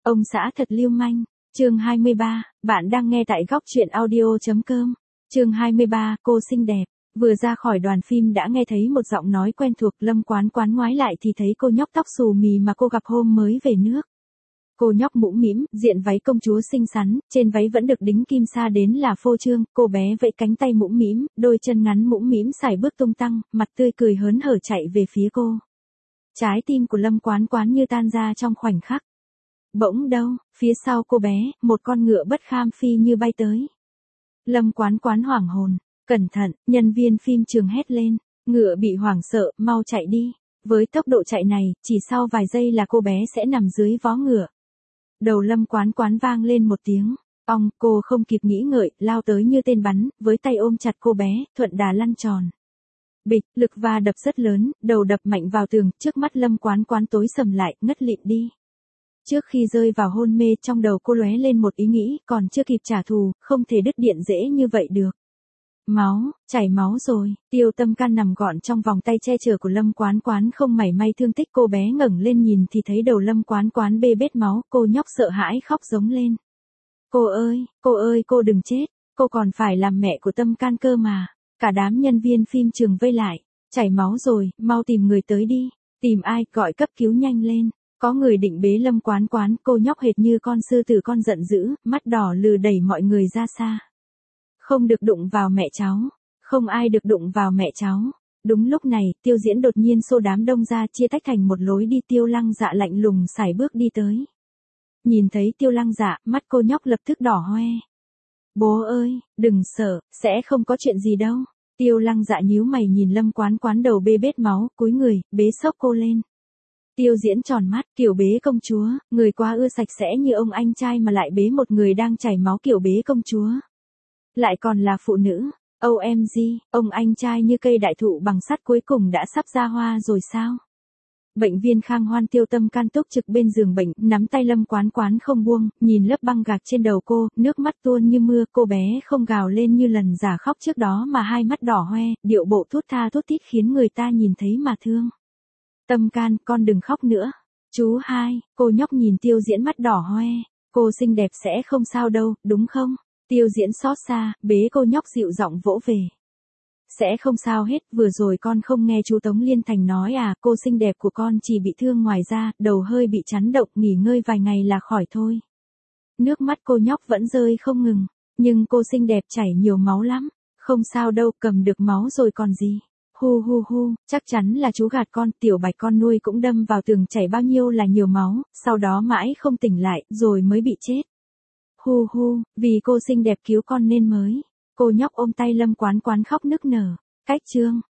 Ông xã thật lưu manh. Chương 23, bạn đang nghe tại góc truyện audio.com. Chương 23, cô xinh đẹp. Vừa ra khỏi đoàn phim đã nghe thấy một giọng nói quen thuộc. Lâm Quán Quán ngoái lại thì thấy cô nhóc tóc xù mì mà cô gặp hôm mới về nước. Cô nhóc mũm mĩm, diện váy công chúa xinh xắn, trên váy vẫn được đính kim sa đến là phô trương, cô bé vẫy cánh tay mũm mĩm, đôi chân ngắn mũm mĩm sải bước tung tăng, mặt tươi cười hớn hở chạy về phía cô. Trái tim của Lâm Quán Quán như tan ra trong khoảnh khắc. Bỗng đâu, phía sau cô bé, một con ngựa bất kham phi như bay tới. Lâm Quán Quán hoảng hồn, cẩn thận, nhân viên phim trường hét lên, ngựa bị hoảng sợ, mau chạy đi. Với tốc độ chạy này, chỉ sau vài giây là cô bé sẽ nằm dưới vó ngựa. Đầu Lâm Quán Quán vang lên một tiếng, ong, cô không kịp nghĩ ngợi, lao tới như tên bắn, với tay ôm chặt cô bé, thuận đà lăn tròn. Bịch, lực va đập rất lớn, đầu đập mạnh vào tường, trước mắt Lâm Quán Quán tối sầm lại, ngất lịm đi. Trước khi rơi vào hôn mê, trong đầu cô lóe lên một ý nghĩ, còn chưa kịp trả thù, không thể đứt điện dễ như vậy được. Máu, chảy máu rồi. Tiêu Tâm Can nằm gọn trong vòng tay che chở của Lâm Quán Quán không mảy may thương tích. Cô bé ngẩng lên nhìn thì thấy đầu Lâm Quán Quán bê bết máu, cô nhóc sợ hãi khóc giống lên. Cô ơi, cô đừng chết, cô còn phải làm mẹ của Tâm Can cơ mà. Cả đám nhân viên phim trường vây lại, chảy máu rồi, mau tìm người tới đi. Tìm ai, gọi cấp cứu nhanh lên. Có người định bế Lâm Quán Quán, cô nhóc hệt như con sư tử con giận dữ, mắt đỏ lừ đẩy mọi người ra xa. Không được đụng vào mẹ cháu. Không ai được đụng vào mẹ cháu. Đúng lúc này, Tiêu Diễn đột nhiên xô đám đông ra chia tách thành một lối đi. Tiêu Lăng Dạ lạnh lùng sải bước đi tới. Nhìn thấy Tiêu Lăng Dạ, mắt cô nhóc lập tức đỏ hoe. Bố ơi, đừng sợ, sẽ không có chuyện gì đâu. Tiêu Lăng Dạ nhíu mày nhìn Lâm Quán Quán đầu bê bết máu, cúi người, bế xốc cô lên. Tiêu Diễn tròn mắt, kiểu bế công chúa, người quá ưa sạch sẽ như ông anh trai mà lại bế một người đang chảy máu kiểu bế công chúa. Lại còn là phụ nữ. OMG, ông anh trai như cây đại thụ bằng sắt cuối cùng đã sắp ra hoa rồi sao? Bệnh viên Khang Hoan Tiêu Tâm Can túc trực bên giường bệnh, nắm tay Lâm Quán Quán không buông, nhìn lớp băng gạc trên đầu cô, nước mắt tuôn như mưa, cô bé không gào lên như lần giả khóc trước đó mà hai mắt đỏ hoe, điệu bộ thút tha thút thít khiến người ta nhìn thấy mà thương. Tâm Can, con đừng khóc nữa. Chú hai, cô nhóc nhìn Tiêu Diễn mắt đỏ hoe, cô xinh đẹp sẽ không sao đâu, đúng không? Tiêu Diễn xót xa, bế cô nhóc dịu giọng vỗ về. Sẽ không sao hết, vừa rồi con không nghe chú Tống Liên Thành nói à, cô xinh đẹp của con chỉ bị thương ngoài da, đầu hơi bị chấn động, nghỉ ngơi vài ngày là khỏi thôi. Nước mắt cô nhóc vẫn rơi không ngừng, nhưng cô xinh đẹp chảy nhiều máu lắm, không sao đâu, cầm được máu rồi còn gì. Hu hu hu, chắc chắn là chú gạt con, Tiểu Bạch con nuôi cũng đâm vào tường chảy bao nhiêu là nhiều máu, sau đó mãi không tỉnh lại, rồi mới bị chết. Hu hu, vì cô xinh đẹp cứu con nên mới. Cô nhóc ôm tay Lâm Quán Quán khóc nức nở. Cách chương.